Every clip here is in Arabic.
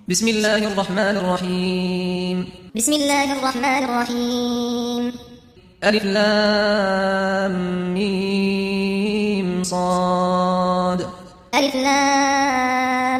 بسم الله الرحمن الرحيم. بسم الله الرحمن الرحيم. ألف لام ميم صاد. ألف لام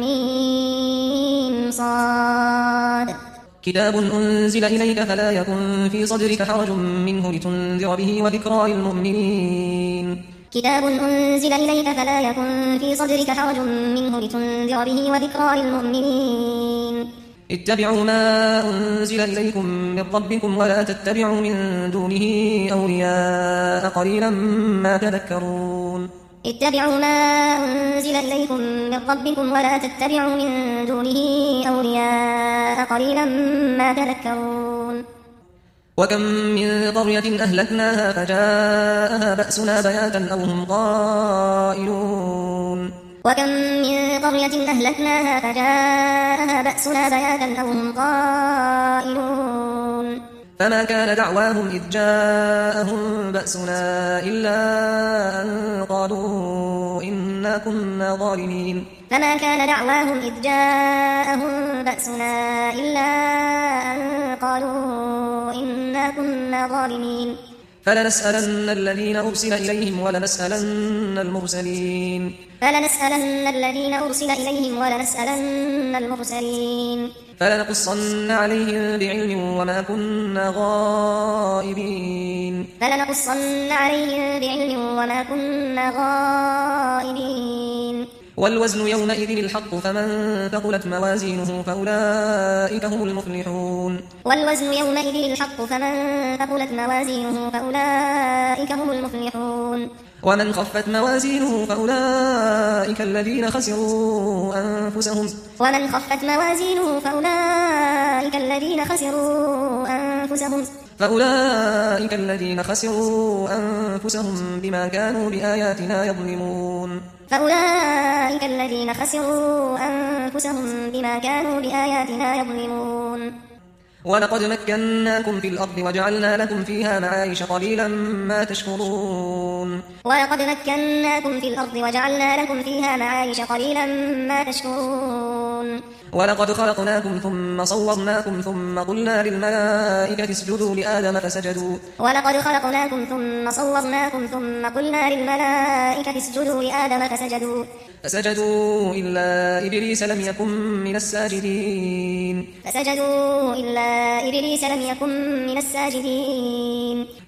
ميم صاد. كتاب أنزل إليك فلا يكن في صدرك حرج منه لتنذر به وذكرى للمؤمنين. كتاب أنزل إليك فلا يكن في صدرك حرج منه لتنذر به وذكرى للمؤمنين. اتبعوا ما أنزل إليكم من ربكم ولا تتبعوا من دونه أولياء قليلا ما تذكرون. اتبعوا ما أنزل إليكم من ربكم ولا تتبعوا من دونه أولياء قليلا ما تذكرون. وكم من قرية أهلكناها فجاءها بأسنا بياتا أو هم قائلون. وكم من قرية أهلكناها فجاءها بأسنا بياتا أو هم قائلون. فما كان دعواهم إذ جاءهم بأسنا إلا أن قالوا إنا كنا ظالمين. فما كان دعواهم إذ جاءهم بأسنا إلا أن قالوا إنا كنا ظالمين. فلنسألن الذين أرسل إليهم ولنسألن المرسلين. فلنسألن الذين أرسل إليهم ولنسألن المرسلين. فلنقصن عليهم بعلم وما كنا غائبين. فلنقصن عليهم بعلم وما كنا غائبين. والوزن يومئذ الحق فمن ثقلت موازينه فأولئك هم المفلحون. والوزن يومئذ الحق فمن ثقلت موازينه فأولئك هم المفلحون. ومن خفت موازينه فأولئك الذين خسروا أنفسهم. ومن خفت موازينه فأولئك الذين خسروا أنفسهم. فأولئك الذين خسروا أنفسهم بما كانوا بآياتنا يظلمون. فأولئك الذين خسروا أنفسهم بما كانوا بآياتنا يظلمون. ولقد مكناكم في الأرض وجعلنا لكم فيها معايش قليلا ما تشكرون. ولقد مكناكم في الأرض وجعلنا لكم فيها معايش قليلا ما تشكرون. ولقد خلقناكم ثم صورناكم ثم قلنا للملائكة اسجدوا لآدم فسجدوا. ولقد خلقناكم ثم صورناكم ثم قلنا للملائكة اسجدوا لآدم فسجدوا إلا إبليس لم يكن من الساجدين.